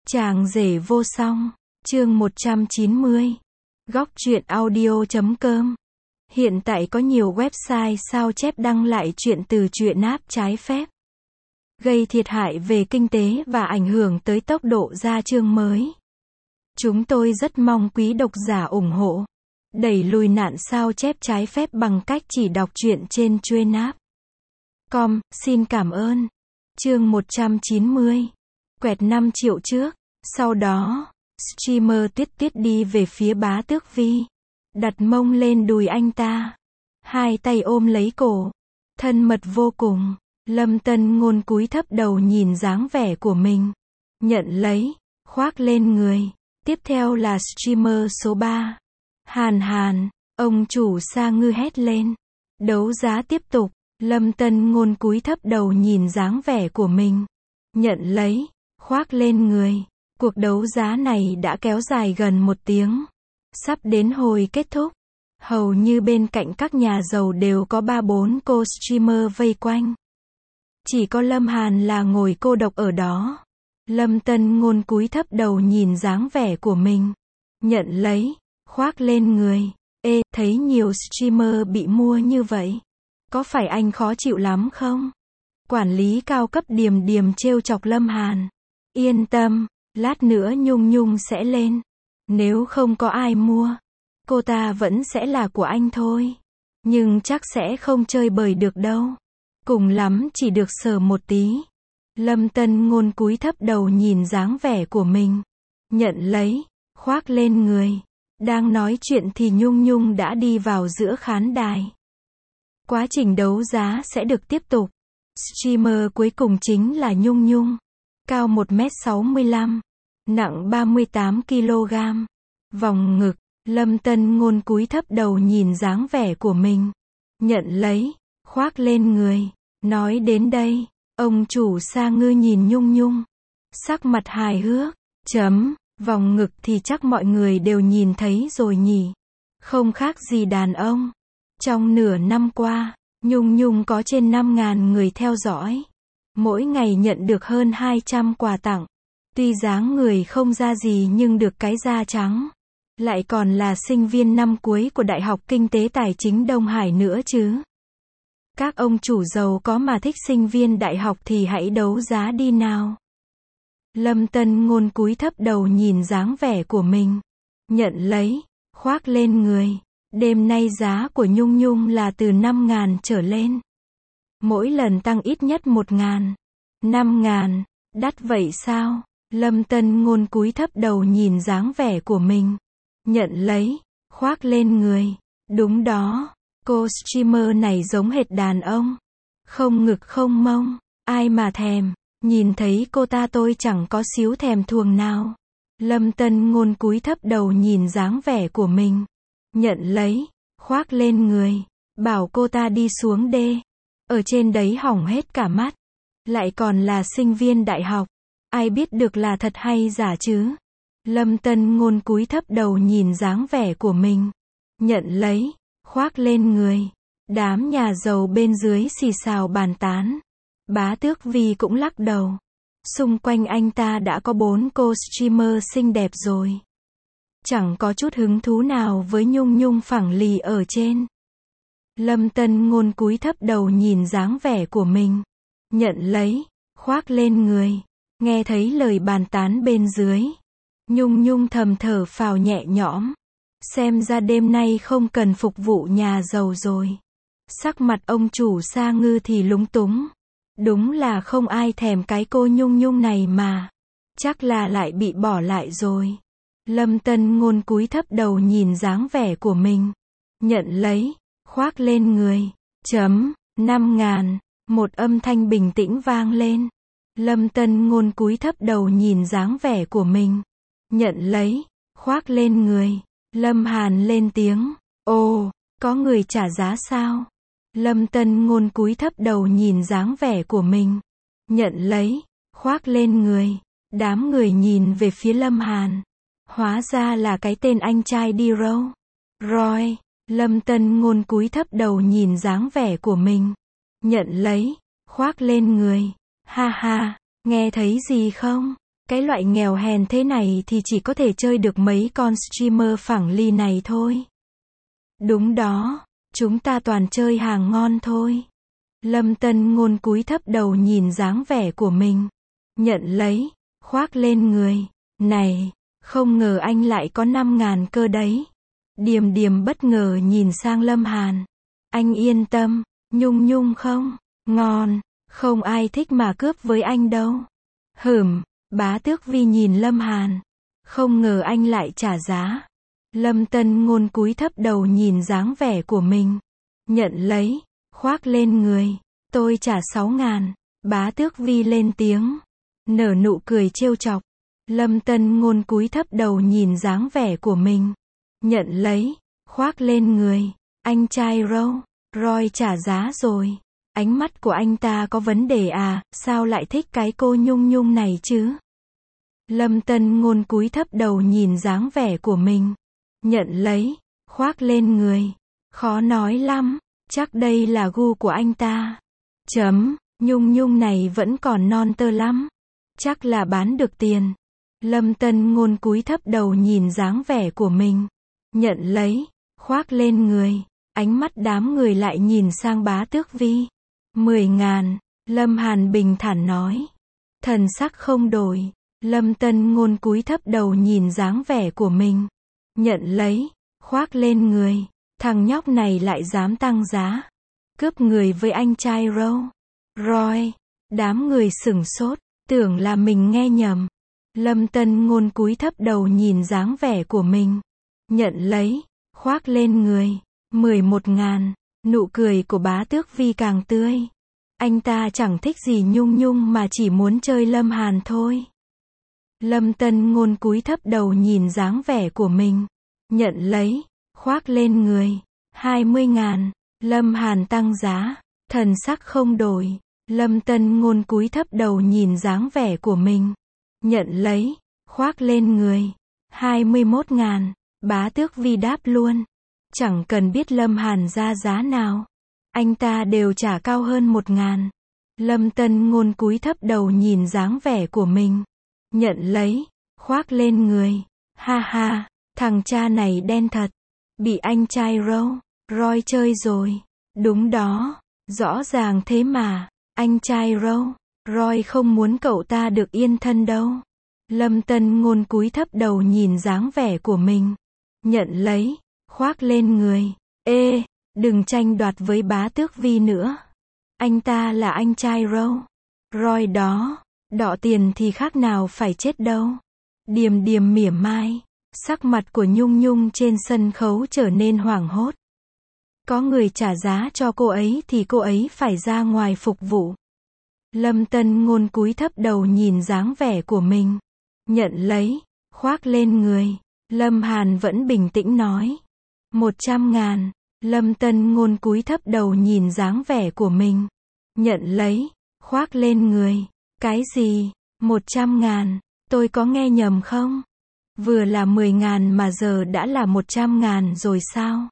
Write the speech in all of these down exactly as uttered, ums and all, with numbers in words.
Chàng rể vô song, chương một trăm chín mươi. Góc truyện audio chấm com. Hiện tại có nhiều website sao chép đăng lại truyện từ truyện app trái phép, gây thiệt hại về kinh tế và ảnh hưởng tới tốc độ ra chương mới. Chúng tôi rất mong quý độc giả ủng hộ, đẩy lùi nạn sao chép trái phép bằng cách chỉ đọc truyện trên truyện app com. Xin cảm ơn. Chương một trăm chín mươi. Quẹt năm triệu trước. Sau đó, streamer Tiết Tiết đi về phía Bá Tước Vi, đặt mông lên đùi anh ta, hai tay ôm lấy cổ, thân mật vô cùng. Lâm Tân Ngôn cúi thấp đầu nhìn dáng vẻ của mình, nhận lấy, khoác lên người. Tiếp theo là streamer số ba, Hàn Hàn. Ông chủ Sa Ngư hét lên. Đấu giá tiếp tục. Lâm Tân Ngôn cúi thấp đầu nhìn dáng vẻ của mình, nhận lấy, khoác lên người. Cuộc đấu giá này đã kéo dài gần một tiếng, sắp đến hồi kết thúc. Hầu như bên cạnh các nhà giàu đều có ba bốn cô streamer vây quanh. Chỉ có Lâm Hàn là ngồi cô độc ở đó. Lâm Tân Ngôn cúi thấp đầu nhìn dáng vẻ của mình, nhận lấy, khoác lên người. Ê, thấy nhiều streamer bị mua như vậy, có phải anh khó chịu lắm không? Quản lý cao cấp Điềm Điềm trêu chọc Lâm Hàn. Yên tâm, lát nữa Nhung Nhung sẽ lên. Nếu không có ai mua, cô ta vẫn sẽ là của anh thôi. Nhưng chắc sẽ không chơi bời được đâu. Cùng lắm chỉ được sờ một tí. Lâm Tân Ngôn cúi thấp đầu nhìn dáng vẻ của mình, nhận lấy, khoác lên người. Đang nói chuyện thì Nhung Nhung đã đi vào giữa khán đài. Quá trình đấu giá sẽ được tiếp tục. Streamer cuối cùng chính là Nhung Nhung. Cao một mét sáu mươi lăm, nặng ba mươi tám ki lô gam. Vòng ngực. Lâm Tân Ngôn cúi thấp đầu nhìn dáng vẻ của mình, nhận lấy, khoác lên người. Nói đến đây, ông chủ Sa Ngư nhìn Nhung Nhung, sắc mặt hài hước. Chấm, vòng ngực thì chắc mọi người đều nhìn thấy rồi nhỉ. Không khác gì đàn ông. Trong nửa năm qua, Nhung Nhung có trên năm ngàn người theo dõi. Mỗi ngày nhận được hơn hai trăm quà tặng. Tuy dáng người không ra gì nhưng được cái da trắng. Lại còn là sinh viên năm cuối của Đại học Kinh tế Tài chính Đông Hải nữa chứ. Các ông chủ giàu có mà thích sinh viên đại học thì hãy đấu giá đi nào. Lâm Tân Ngôn cúi thấp đầu nhìn dáng vẻ của mình, nhận lấy, khoác lên người. Đêm nay giá của Nhung Nhung là từ năm ngàn trở lên. Mỗi lần tăng ít nhất một ngàn. năm ngàn, đắt vậy sao? Lâm Tân Ngôn cúi thấp đầu nhìn dáng vẻ của mình, nhận lấy, khoác lên người. Đúng đó, cô streamer này giống hệt đàn ông. Không ngực không mông, ai mà thèm. Nhìn thấy cô ta tôi chẳng có xíu thèm thuồng nào. Lâm Tân Ngôn cúi thấp đầu nhìn dáng vẻ của mình, nhận lấy, khoác lên người. Bảo cô ta đi xuống đê. Ở trên đấy hỏng hết cả mắt. Lại còn là sinh viên đại học. Ai biết được là thật hay giả chứ? Lâm Tân Ngôn cúi thấp đầu nhìn dáng vẻ của mình, nhận lấy, khoác lên người. Đám nhà giàu bên dưới xì xào bàn tán. Bá Tước Vi cũng lắc đầu. Xung quanh anh ta đã có bốn cô streamer xinh đẹp rồi. Chẳng có chút hứng thú nào với Nhung Nhung phẳng lì ở trên. Lâm Tân Ngôn cúi thấp đầu nhìn dáng vẻ của mình, nhận lấy, khoác lên người. Nghe thấy lời bàn tán bên dưới, Nhung Nhung thầm thở phào nhẹ nhõm. Xem ra đêm nay không cần phục vụ nhà giàu rồi. Sắc mặt ông chủ Sa Ngư thì lúng túng. Đúng là không ai thèm cái cô Nhung Nhung này mà. Chắc là lại bị bỏ lại rồi. Lâm Tân Ngôn cúi thấp đầu nhìn dáng vẻ của mình, nhận lấy, khoác lên người. Chấm, năm ngàn. Một âm thanh bình tĩnh vang lên. Lâm Tân Ngôn cúi thấp đầu nhìn dáng vẻ của mình, nhận lấy, khoác lên người. Lâm Hàn lên tiếng. Ồ, có người trả giá sao? Lâm Tân Ngôn cúi thấp đầu nhìn dáng vẻ của mình, nhận lấy, khoác lên người. Đám người nhìn về phía Lâm Hàn. Hóa ra là cái tên anh trai đi râu. Roy. Lâm Tân Ngôn cúi thấp đầu nhìn dáng vẻ của mình, nhận lấy, khoác lên người. Ha ha, nghe thấy gì không? Cái loại nghèo hèn thế này thì chỉ có thể chơi được mấy con streamer phẳng ly này thôi. Đúng đó, chúng ta toàn chơi hàng ngon thôi. Lâm Tân Ngôn cúi thấp đầu nhìn dáng vẻ của mình. Nhận lấy, khoác lên người. Này, không ngờ anh lại có năm ngàn cơ đấy. Điềm Điềm bất ngờ nhìn sang Lâm Hàn. Anh yên tâm, Nhung Nhung không? Ngon, không ai thích mà cướp với anh đâu. Hửm, Bá Tước Vi nhìn Lâm Hàn. Không ngờ anh lại trả giá. Lâm Tân Ngôn cúi thấp đầu nhìn dáng vẻ của mình. Nhận lấy, khoác lên người. Tôi trả sáu ngàn. Bá Tước Vi lên tiếng. Nở nụ cười trêu chọc. Lâm Tân Ngôn cúi thấp đầu nhìn dáng vẻ của mình. Nhận lấy, khoác lên người. Anh trai Râu, Roy trả giá rồi. Ánh mắt của anh ta có vấn đề à, sao lại thích cái cô Nhung Nhung này chứ? Lâm Tân Ngôn cúi thấp đầu nhìn dáng vẻ của mình. Nhận lấy, khoác lên người. Khó nói lắm, chắc đây là gu của anh ta. Chấm, Nhung Nhung này vẫn còn non tơ lắm. Chắc là bán được tiền. Lâm Tân Ngôn cúi thấp đầu nhìn dáng vẻ của mình. Nhận lấy, khoác lên người. Ánh mắt đám người lại nhìn sang Bá Tước Vi. Mười ngàn, Lâm Hàn bình thản nói. Thần sắc không đổi. Lâm Tân Ngôn cúi thấp đầu nhìn dáng vẻ của mình. Nhận lấy, khoác lên người. Thằng nhóc này lại dám tăng giá. Cướp người với anh trai Râu, Roy. Đám người sửng sốt, tưởng là mình nghe nhầm. Lâm Tân Ngôn cúi thấp đầu nhìn dáng vẻ của mình. Nhận lấy, khoác lên người. Mười một ngàn. Nụ cười của Bá Tước Vi càng tươi. Anh ta chẳng thích gì Nhung Nhung mà chỉ muốn chơi Lâm Hàn thôi. Lâm Tân Ngôn cúi thấp đầu nhìn dáng vẻ của mình. Nhận lấy, khoác lên người. Hai mươi ngàn. Lâm Hàn tăng giá. Thần sắc không đổi. Lâm Tân Ngôn cúi thấp đầu nhìn dáng vẻ của mình. Nhận lấy, khoác lên người. Hai mươi mốt ngàn. Bá Tước Vi đáp luôn. Chẳng cần biết Lâm Hàn ra giá nào. Anh ta đều trả cao hơn một ngàn. Lâm Tân Ngôn cúi thấp đầu nhìn dáng vẻ của mình. Nhận lấy, khoác lên người. Ha ha, thằng cha này đen thật. Bị anh trai Râu, Roy chơi rồi. Đúng đó, rõ ràng thế mà. Anh trai Râu, Roy không muốn cậu ta được yên thân đâu. Lâm Tân Ngôn cúi thấp đầu nhìn dáng vẻ của mình. Nhận lấy, khoác lên người. Ê, đừng tranh đoạt với Bá Tước Vi nữa. Anh ta là anh trai Râu, Roy đó. Đọ tiền thì khác nào phải chết đâu. Điềm Điềm mỉa mai. Sắc mặt của Nhung Nhung trên sân khấu trở nên hoảng hốt. Có người trả giá cho cô ấy thì cô ấy phải ra ngoài phục vụ. Lâm Tân Ngôn cúi thấp đầu nhìn dáng vẻ của mình. Nhận lấy, khoác lên người. Lâm Hàn vẫn bình tĩnh nói. Một trăm ngàn. Lâm Tân Ngôn cúi thấp đầu nhìn dáng vẻ của mình. Nhận lấy, khoác lên người. Cái gì? Một trăm ngàn. Tôi có nghe nhầm không? Vừa là mười ngàn mà giờ đã là một trăm ngàn rồi sao?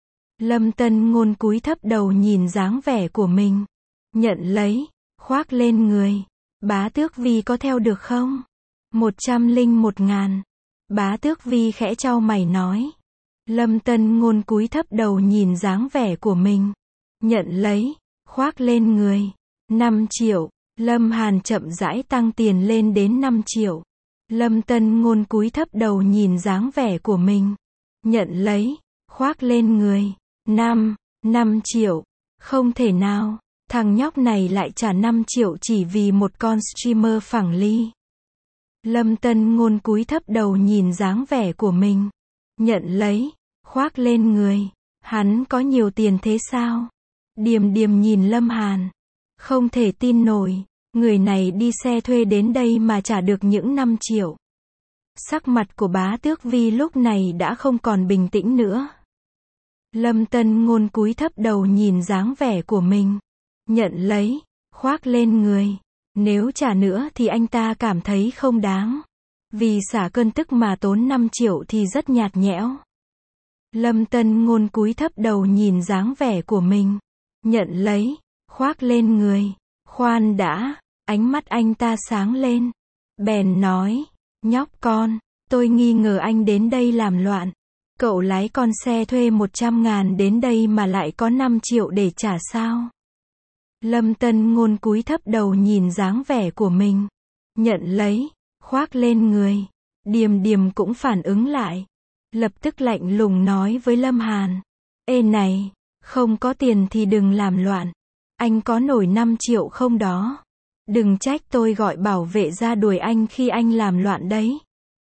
Lâm Tân Ngôn cúi thấp đầu nhìn dáng vẻ của mình. Nhận lấy, khoác lên người. Bá Tước Vi có theo được không? Một trăm linh một ngàn. Bá Tước Vi khẽ chau mày nói. Lâm Tân Ngôn cúi thấp đầu nhìn dáng vẻ của mình. Nhận lấy, khoác lên người. Năm triệu. Lâm Hàn chậm rãi tăng tiền lên đến năm triệu. Lâm Tân Ngôn cúi thấp đầu nhìn dáng vẻ của mình. Nhận lấy, khoác lên người. Năm, năm triệu. Không thể nào, thằng nhóc này lại trả năm triệu chỉ vì một con streamer phẳng ly. Lâm Tân Ngôn cúi thấp đầu nhìn dáng vẻ của mình. Nhận lấy, khoác lên người. Hắn có nhiều tiền thế sao? Điềm Điềm nhìn Lâm Hàn. Không thể tin nổi. Người này đi xe thuê đến đây mà trả được những năm triệu. Sắc mặt của Bá Tước Vi lúc này đã không còn bình tĩnh nữa. Lâm Tân Ngôn cúi thấp đầu nhìn dáng vẻ của mình. Nhận lấy, khoác lên người. Nếu trả nữa thì anh ta cảm thấy không đáng. Vì xả cơn tức mà tốn năm triệu thì rất nhạt nhẽo. Lâm Tân Ngôn cúi thấp đầu nhìn dáng vẻ của mình. Nhận lấy, khoác lên người. Khoan đã, ánh mắt anh ta sáng lên. bèn nói, nhóc con, tôi nghi ngờ anh đến đây làm loạn. Cậu lái con xe thuê một trăm ngàn đến đây mà lại có năm triệu để trả sao? Lâm Tân Ngôn cúi thấp đầu nhìn dáng vẻ của mình. Nhận lấy, khoác lên người. Điềm Điềm cũng phản ứng lại. Lập tức lạnh lùng nói với Lâm Hàn. Ê này, không có tiền thì đừng làm loạn. Anh có nổi năm triệu không đó? Đừng trách tôi gọi bảo vệ ra đuổi anh khi anh làm loạn đấy.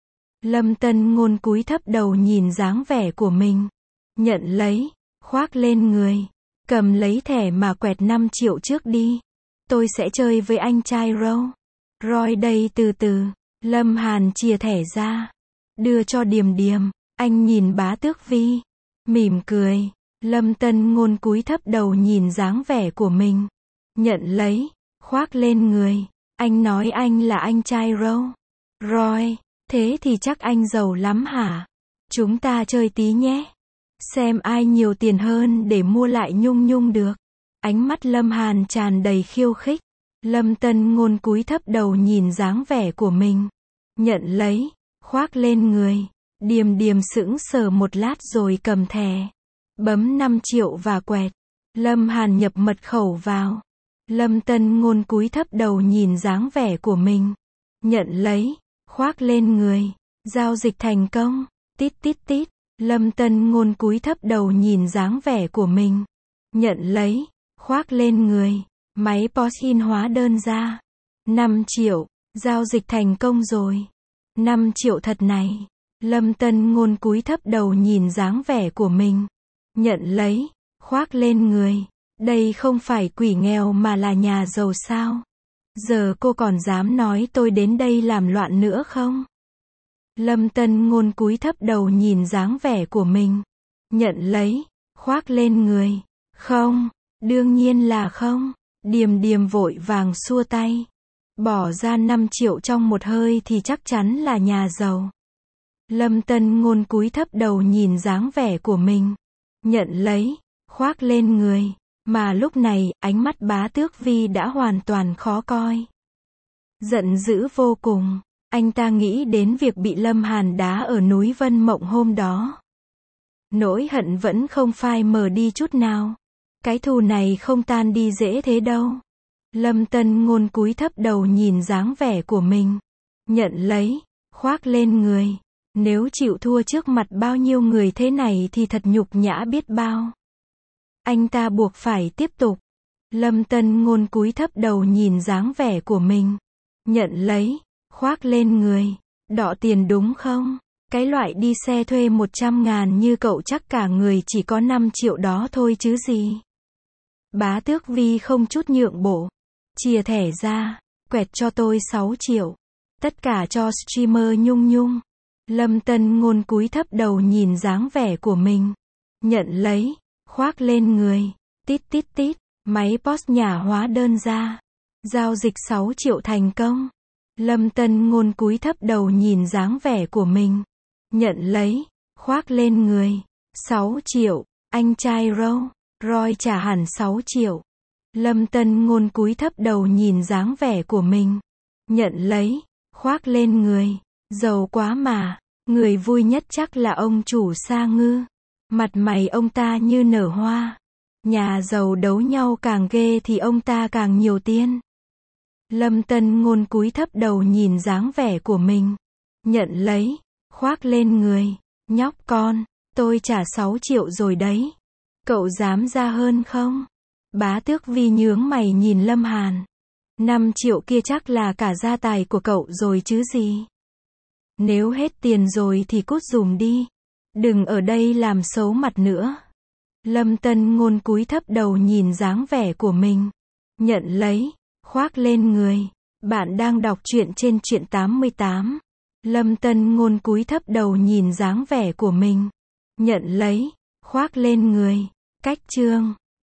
Lâm Tân Ngôn cúi thấp đầu nhìn dáng vẻ của mình. Nhận lấy, khoác lên người. Cầm lấy thẻ mà quẹt năm triệu trước đi. Tôi sẽ chơi với anh trai Râu. Roy đây từ từ. Lâm Hàn chìa thẻ ra. Đưa cho Điềm Điềm. Anh nhìn Bá Tước Vi. Mỉm cười. Lâm Tân Ngôn cúi thấp đầu nhìn dáng vẻ của mình. Nhận lấy, khoác lên người. Anh nói anh là anh trai Râu. Roy, thế thì chắc anh giàu lắm hả? Chúng ta chơi tí nhé. Xem ai nhiều tiền hơn để mua lại Nhung Nhung được. Ánh mắt Lâm Hàn tràn đầy khiêu khích. Lâm Tân Ngôn cúi thấp đầu nhìn dáng vẻ của mình. Nhận lấy, khoác lên người. Điềm Điềm sững sờ một lát rồi cầm thẻ. Bấm năm triệu và quẹt. Lâm Hàn nhập mật khẩu vào. Lâm Tân Ngôn cúi thấp đầu nhìn dáng vẻ của mình. Nhận lấy, khoác lên người. Giao dịch thành công. Tít tít tít. Lâm Tân Ngôn cúi thấp đầu nhìn dáng vẻ của mình. Nhận lấy, khoác lên người. Máy pê ô ét in hóa đơn ra. năm triệu. Giao dịch thành công rồi. năm triệu thật này. Lâm Tân Ngôn cúi thấp đầu nhìn dáng vẻ của mình. Nhận lấy, khoác lên người. Đây không phải quỷ nghèo mà là nhà giàu sao? Giờ cô còn dám nói tôi đến đây làm loạn nữa không? Lâm Tân Ngôn cúi thấp đầu nhìn dáng vẻ của mình. Nhận lấy, khoác lên người. Không, đương nhiên là không. Điềm Điềm vội vàng xua tay. Bỏ ra năm triệu trong một hơi thì chắc chắn là nhà giàu. Lâm Tân Ngôn cúi thấp đầu nhìn dáng vẻ của mình. Nhận lấy, khoác lên người. Mà lúc này, ánh mắt Bá Tước Vi đã hoàn toàn khó coi. Giận dữ vô cùng. Anh ta nghĩ đến việc bị Lâm Hàn đá ở núi Vân Mộng hôm đó. Nỗi hận vẫn không phai mờ đi chút nào. Cái thù này không tan đi dễ thế đâu. Lâm Tân Ngôn cúi thấp đầu nhìn dáng vẻ của mình. Nhận lấy, khoác lên người. Nếu chịu thua trước mặt bao nhiêu người thế này thì thật nhục nhã biết bao. Anh ta buộc phải tiếp tục. Lâm Tân Ngôn cúi thấp đầu nhìn dáng vẻ của mình. Nhận lấy, khoác lên người. Đọ tiền đúng không? Cái loại đi xe thuê một trăm ngàn như cậu chắc cả người chỉ có năm triệu đó thôi chứ gì. Bá Tước Vi không chút nhượng bộ. Chìa thẻ ra. Quẹt cho tôi sáu triệu. Tất cả cho streamer Nhung Nhung. Lâm Tân Ngôn cúi thấp đầu nhìn dáng vẻ của mình. Nhận lấy, khoác lên người. Tít tít tít. Máy pê ô ét nhả hóa đơn ra. Giao dịch sáu triệu thành công. Lâm Tân Ngôn cúi thấp đầu nhìn dáng vẻ của mình. Nhận lấy, khoác lên người. sáu triệu. Anh trai Râu. Roy trả hẳn sáu triệu. Lâm Tân Ngôn cúi thấp đầu nhìn dáng vẻ của mình. Nhận lấy, khoác lên người. Giàu quá mà. Người vui nhất chắc là ông chủ Sa Ngư. Mặt mày ông ta như nở hoa. Nhà giàu đấu nhau càng ghê thì ông ta càng nhiều tiền. Lâm Tân Ngôn cúi thấp đầu nhìn dáng vẻ của mình. Nhận lấy, khoác lên người. Nhóc con, tôi trả sáu triệu rồi đấy. Cậu dám ra hơn không? Bá Tước Vi nhướng mày nhìn Lâm Hàn. năm triệu kia chắc là cả gia tài của cậu rồi chứ gì. Nếu hết tiền rồi thì cút giùm đi. Đừng ở đây làm xấu mặt nữa. Lâm Tân Ngôn cúi thấp đầu nhìn dáng vẻ của mình. Nhận lấy, khoác lên người. Bạn đang đọc truyện trên truyện tám mươi tám. Lâm Tân Ngôn cúi thấp đầu nhìn dáng vẻ của mình. Nhận lấy, khoác lên người. Cách chương